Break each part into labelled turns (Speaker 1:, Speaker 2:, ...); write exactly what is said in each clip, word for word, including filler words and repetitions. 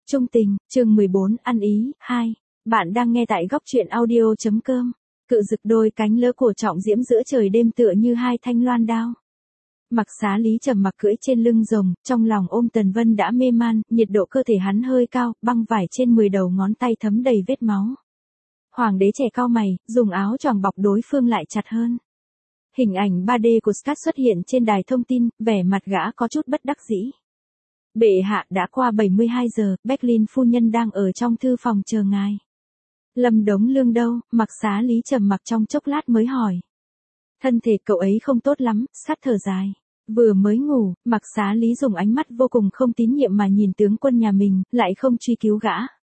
Speaker 1: Trung tình, chương mười bốn, ăn ý, hai. Bạn đang nghe tại góc truyện audio.com. Cự rực đôi cánh lỡ của Trọng Diễm giữa trời đêm tựa như hai thanh loan đao. Mặc Xá Lý trầm mặc cưỡi trên lưng rồng, trong lòng ôm Tần Vân đã mê man, nhiệt độ cơ thể hắn hơi cao, băng vải trên mười đầu ngón tay thấm đầy vết máu. Hoàng đế trẻ cau mày, dùng áo choàng bọc đối phương lại chặt hơn. Hình ảnh ba D của Scott xuất hiện trên đài thông tin, vẻ mặt gã có chút bất đắc dĩ. Bệ hạ, đã qua bảy mươi hai giờ, Berlin phu nhân đang ở trong thư phòng chờ ngài. Lâm Đống Lương đâu? Mặc Xá Lý trầm mặc trong chốc lát mới hỏi. Thân thể cậu ấy không tốt lắm, Scott thở dài. Vừa mới ngủ, Mặc Xá Lý dùng ánh mắt vô cùng không tín nhiệm mà nhìn tướng quân nhà mình, lại không truy cứu gã.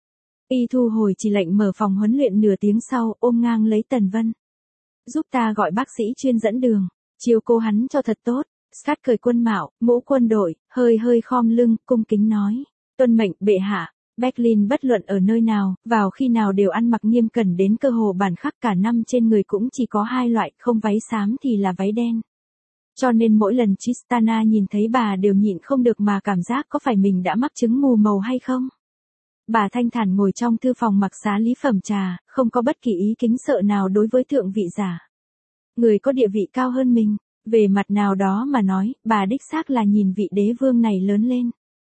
Speaker 1: Y thu hồi chỉ lệnh mở phòng huấn luyện nửa tiếng sau, ôm ngang lấy Tần Vân. Giúp ta gọi bác sĩ chuyên dẫn đường, chiếu cố hắn cho thật tốt. Scott cởi quân mạo, mũ quân đội, hơi hơi khom lưng, cung kính nói. Tuân mệnh, bệ hạ. Berlin bất luận ở nơi nào, vào khi nào đều ăn mặc nghiêm cẩn đến cơ hồ bản khắc, cả năm trên người cũng chỉ có hai loại, không váy xám thì là váy đen. Cho nên mỗi lần Tristana nhìn thấy bà đều nhịn không được mà cảm giác có phải mình đã mắc chứng mù màu hay không. Bà thanh thản ngồi trong thư phòng Mặc Xá Lý phẩm trà, không có bất kỳ ý kính sợ nào đối với thượng vị giả. Người có địa vị cao hơn mình. Về mặt nào đó mà nói, bà đích xác là nhìn vị đế vương này lớn lên.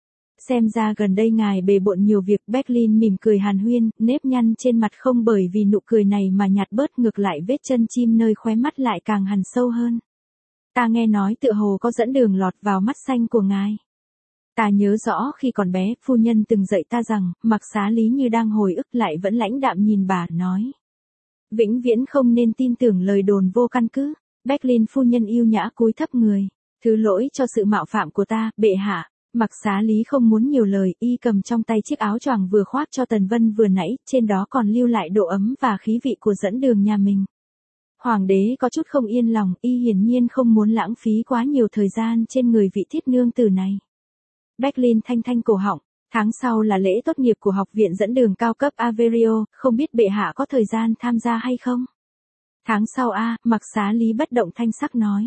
Speaker 1: Xem ra gần đây ngài bề bộn nhiều việc. Berlin mỉm cười hàn huyên, nếp nhăn trên mặt không bởi vì nụ cười này mà nhạt bớt, ngược lại vết chân chim nơi khóe mắt lại càng hằn sâu hơn. Ta nghe nói tựa hồ có dẫn đường lọt vào mắt xanh của ngài. Ta nhớ rõ khi còn bé, phu nhân từng dạy ta rằng, Mặc Xá Lý như đang hồi ức lại vẫn lãnh đạm nhìn bà, nói. Vĩnh viễn không nên tin tưởng lời đồn vô căn cứ. Berlin phu nhân yêu nhã cúi thấp người. Thứ lỗi cho sự mạo phạm của ta, bệ hạ. Mặc Xá Lý không muốn nhiều lời, y cầm trong tay chiếc áo choàng vừa khoác cho Tần Vân vừa nãy, trên đó còn lưu lại độ ấm và khí vị của dẫn đường nhà mình. Hoàng đế có chút không yên lòng, y hiển nhiên không muốn lãng phí quá nhiều thời gian trên người vị thiết nương tử này. Berlin thanh thanh cổ họng, tháng sau là lễ tốt nghiệp của học viện dẫn đường cao cấp Averio, không biết bệ hạ có thời gian tham gia hay không? Tháng sau a, Mặc Xá Lý bất động thanh sắc nói.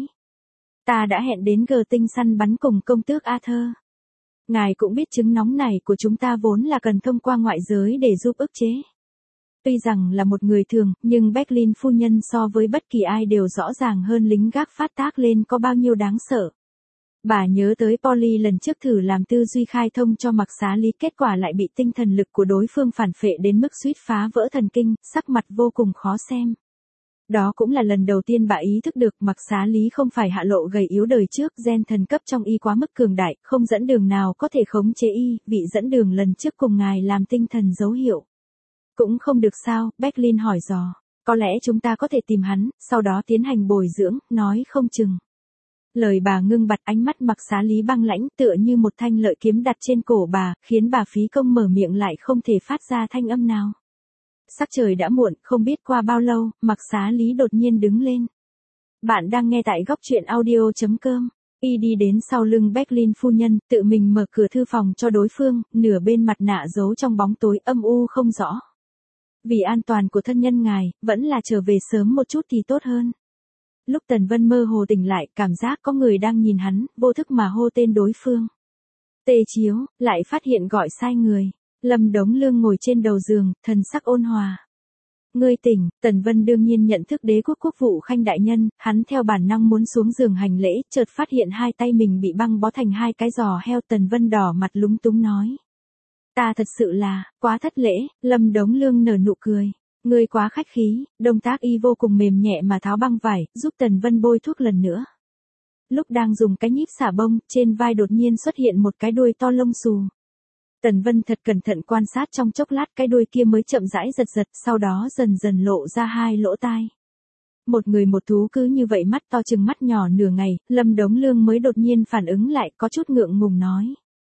Speaker 1: Ta đã hẹn đến gờ tinh săn bắn cùng công tước Arthur. Ngài cũng biết chứng nóng này của chúng ta vốn là cần thông qua ngoại giới để giúp ức chế. Tuy rằng là một người thường, nhưng Berlin phu nhân so với bất kỳ ai đều rõ ràng hơn lính gác phát tác lên có bao nhiêu đáng sợ. Bà nhớ tới Polly lần trước thử làm tư duy khai thông cho Mặc Xá Lý, kết quả lại bị tinh thần lực của đối phương phản phệ đến mức suýt phá vỡ thần kinh, sắc mặt vô cùng khó xem. Đó cũng là lần đầu tiên bà ý thức được Mặc Xá Lý không phải hạ lộ gầy yếu đời trước, gen thần cấp trong y quá mức cường đại, không dẫn đường nào có thể khống chế y, vị dẫn đường lần trước cùng ngài làm tinh thần dấu hiệu. Cũng không được sao, Berlin hỏi dò, có lẽ chúng ta có thể tìm hắn, sau đó tiến hành bồi dưỡng, nói không chừng. Lời bà ngưng bặt, ánh mắt Mặc Xá Lý băng lãnh tựa như một thanh lợi kiếm đặt trên cổ bà, khiến bà phí công mở miệng lại không thể phát ra thanh âm nào. Sắc trời đã muộn, không biết qua bao lâu, Mặc Xá Lý đột nhiên đứng lên. Bạn đang nghe tại góc truyện audio.com. Y đi đến sau lưng Berlin phu nhân, tự mình mở cửa thư phòng cho đối phương, nửa bên mặt nạ giấu trong bóng tối âm u không rõ. Vì an toàn của thân nhân ngài, vẫn là trở về sớm một chút thì tốt hơn. Lúc Tần Vân mơ hồ tỉnh lại, cảm giác có người đang nhìn hắn, vô thức mà hô tên đối phương. Tê Chiếu, lại phát hiện gọi sai người. Lâm Đống Lương ngồi trên đầu giường, thần sắc ôn hòa. Ngươi tỉnh, Tần Vân đương nhiên nhận thức đế quốc quốc vụ khanh đại nhân, hắn theo bản năng muốn xuống giường hành lễ, chợt phát hiện hai tay mình bị băng bó thành hai cái giò heo. Tần Vân đỏ mặt lúng túng nói. Ta thật sự là, quá thất lễ. Lâm Đống Lương nở nụ cười. Ngươi quá khách khí, động tác y vô cùng mềm nhẹ mà tháo băng vải, giúp Tần Vân bôi thuốc lần nữa. Lúc đang dùng cái nhíp xả bông, trên vai đột nhiên xuất hiện một cái đuôi to lông xù. Tần Vân thật cẩn thận quan sát trong chốc lát, cái đuôi kia mới chậm rãi giật giật, sau đó dần dần lộ ra hai lỗ tai. Một người một thú cứ như vậy mắt to chừng mắt nhỏ nửa ngày, Lâm Đống Lương mới đột nhiên phản ứng lại, có chút ngượng ngùng nói.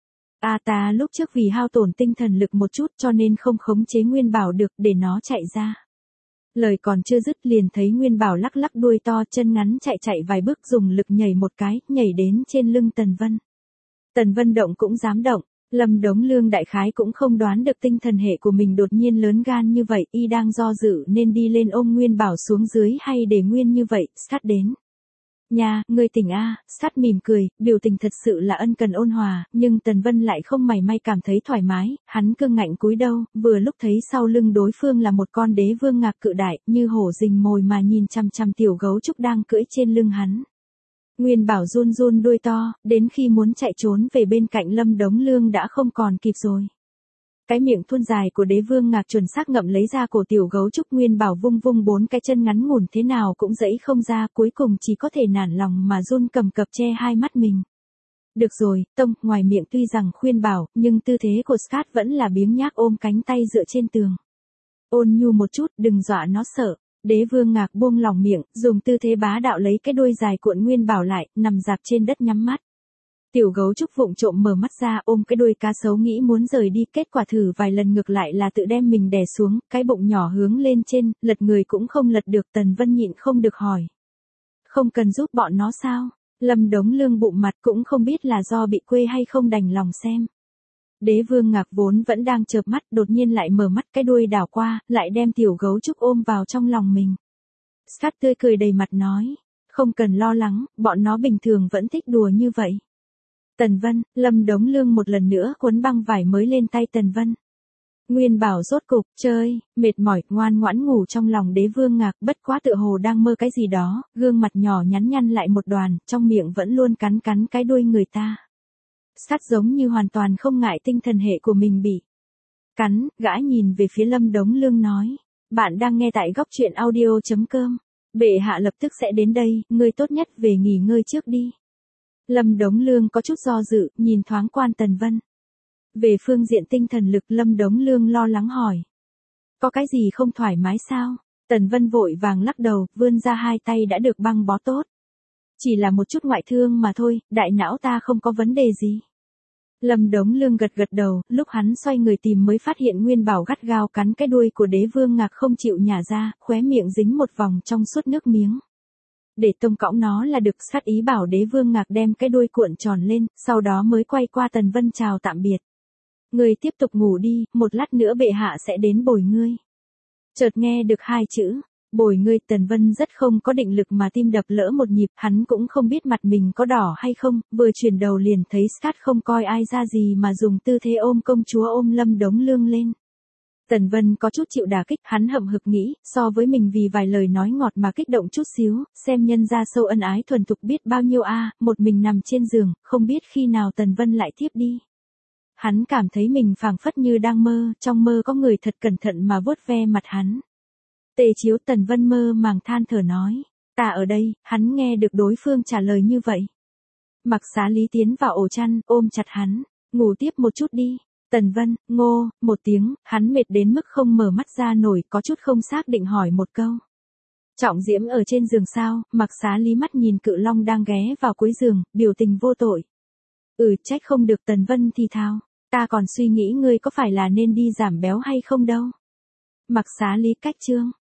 Speaker 1: À ta lúc trước vì hao tổn tinh thần lực một chút cho nên không khống chế Nguyên Bảo được, để nó chạy ra. Lời còn chưa dứt liền thấy Nguyên Bảo lắc lắc đuôi to, chân ngắn chạy chạy vài bước, dùng lực nhảy một cái, nhảy đến trên lưng Tần Vân. Tần Vân động cũng dám động. Lâm Đống Lương đại khái cũng không đoán được tinh thần hệ của mình đột nhiên lớn gan như vậy, y đang do dự nên đi lên ôm Nguyên Bảo xuống dưới hay để nguyên như vậy. Scott đến. Nha, ngươi tỉnh a, Sát mỉm cười, biểu tình thật sự là ân cần ôn hòa, nhưng Tần Vân lại không mảy may cảm thấy thoải mái, hắn cương ngạnh cúi đầu, vừa lúc thấy sau lưng đối phương là một con đế vương ngạc cự đại, như hổ rình mồi mà nhìn chằm chằm tiểu gấu trúc đang cưỡi trên lưng hắn. Nguyên Bảo run run đuôi to, đến khi muốn chạy trốn về bên cạnh Lâm Đống Lương đã không còn kịp rồi. Cái miệng thon dài của đế vương ngạc chuẩn xác ngậm lấy ra cổ tiểu gấu trúc. Nguyên Bảo vung vung bốn cái chân ngắn ngủn thế nào cũng dẫy không ra, cuối cùng chỉ có thể nản lòng mà run cầm cập che hai mắt mình. Được rồi, Tông, ngoài miệng tuy rằng khuyên bảo, nhưng tư thế của Scat vẫn là biếng nhác ôm cánh tay dựa trên tường. Ôn nhu một chút, đừng dọa nó sợ. Đế vương ngạc buông lỏng miệng, dùng tư thế bá đạo lấy cái đuôi dài cuộn Nguyên Bảo lại, nằm dạp trên đất nhắm mắt. Tiểu gấu trúc vụng trộm mở mắt ra ôm cái đuôi cá sấu nghĩ muốn rời đi, kết quả thử vài lần ngược lại là tự đem mình đè xuống, cái bụng nhỏ hướng lên trên, lật người cũng không lật được. Tần Vân nhịn không được hỏi. Không cần giúp bọn nó sao? Lâm Đống Lương bụng mặt cũng không biết là do bị quê hay không đành lòng xem. Đế vương ngạc vốn vẫn đang chợp mắt đột nhiên lại mở mắt, cái đuôi đảo qua, lại đem tiểu gấu trúc ôm vào trong lòng mình. Scat tươi cười đầy mặt nói. Không cần lo lắng, bọn nó bình thường vẫn thích đùa như vậy. Tần Vân, Lâm Đống Lương một lần nữa cuốn băng vải mới lên tay Tần Vân. Nguyên Bảo rốt cục, chơi, mệt mỏi, ngoan ngoãn ngủ trong lòng đế vương ngạc, bất quá tựa hồ đang mơ cái gì đó, gương mặt nhỏ nhắn nhăn lại một đoàn, trong miệng vẫn luôn cắn cắn cái đuôi người ta. Scat giống như hoàn toàn không ngại tinh thần hệ của mình bị cắn, gã nhìn về phía Lâm Đống Lương nói. Bạn đang nghe tại góc truyện audio chấm com. Bệ hạ lập tức sẽ đến đây, ngươi tốt nhất về nghỉ ngơi trước đi. Lâm Đống Lương có chút do dự, nhìn thoáng quan Tần Vân. Về phương diện tinh thần lực Lâm Đống Lương lo lắng hỏi. Có cái gì không thoải mái sao? Tần Vân vội vàng lắc đầu, vươn ra hai tay đã được băng bó tốt. Chỉ là một chút ngoại thương mà thôi, đại não ta không có vấn đề gì. Lâm Đống Lương gật gật đầu, lúc hắn xoay người tìm mới phát hiện Nguyên Bảo gắt gao cắn cái đuôi của đế vương ngạc không chịu nhả ra, khóe miệng dính một vòng trong suốt nước miếng. Để Tông cõng nó là được. Sát ý bảo đế vương ngạc đem cái đuôi cuộn tròn lên, sau đó mới quay qua Tần Vân chào tạm biệt. Ngươi tiếp tục ngủ đi, một lát nữa bệ hạ sẽ đến bồi ngươi. Chợt nghe được hai chữ, bồi ngươi, Tần Vân rất không có định lực mà tim đập lỡ một nhịp, hắn cũng không biết mặt mình có đỏ hay không, vừa chuyển đầu liền thấy Scat không coi ai ra gì mà dùng tư thế ôm công chúa ôm Lâm Đống Lương lên. Tần Vân có chút chịu đả kích, hắn hậm hực nghĩ, so với mình vì vài lời nói ngọt mà kích động chút xíu, xem nhân ra sâu ân ái thuần thục biết bao nhiêu a, một mình nằm trên giường, không biết khi nào Tần Vân lại thiếp đi. Hắn cảm thấy mình phảng phất như đang mơ, trong mơ có người thật cẩn thận mà vuốt ve mặt hắn. Tề chiếu, Tần Vân mơ màng than thở nói, ta ở đây, hắn nghe được đối phương trả lời như vậy. Mặc Xá Lý tiến vào ổ chăn, ôm chặt hắn, ngủ tiếp một chút đi. Tần Vân, ngô, một tiếng, hắn mệt đến mức không mở mắt ra nổi, có chút không xác định hỏi một câu. Trọng Diễm ở trên giường sao? Mặc Xá Lý mắt nhìn Cự Long đang ghé vào cuối giường, biểu tình vô tội. Ừ, trách không được. Tần Vân thì thào, ta còn suy nghĩ ngươi có phải là nên đi giảm béo hay không đâu. Mặc Xá Lý cách chương.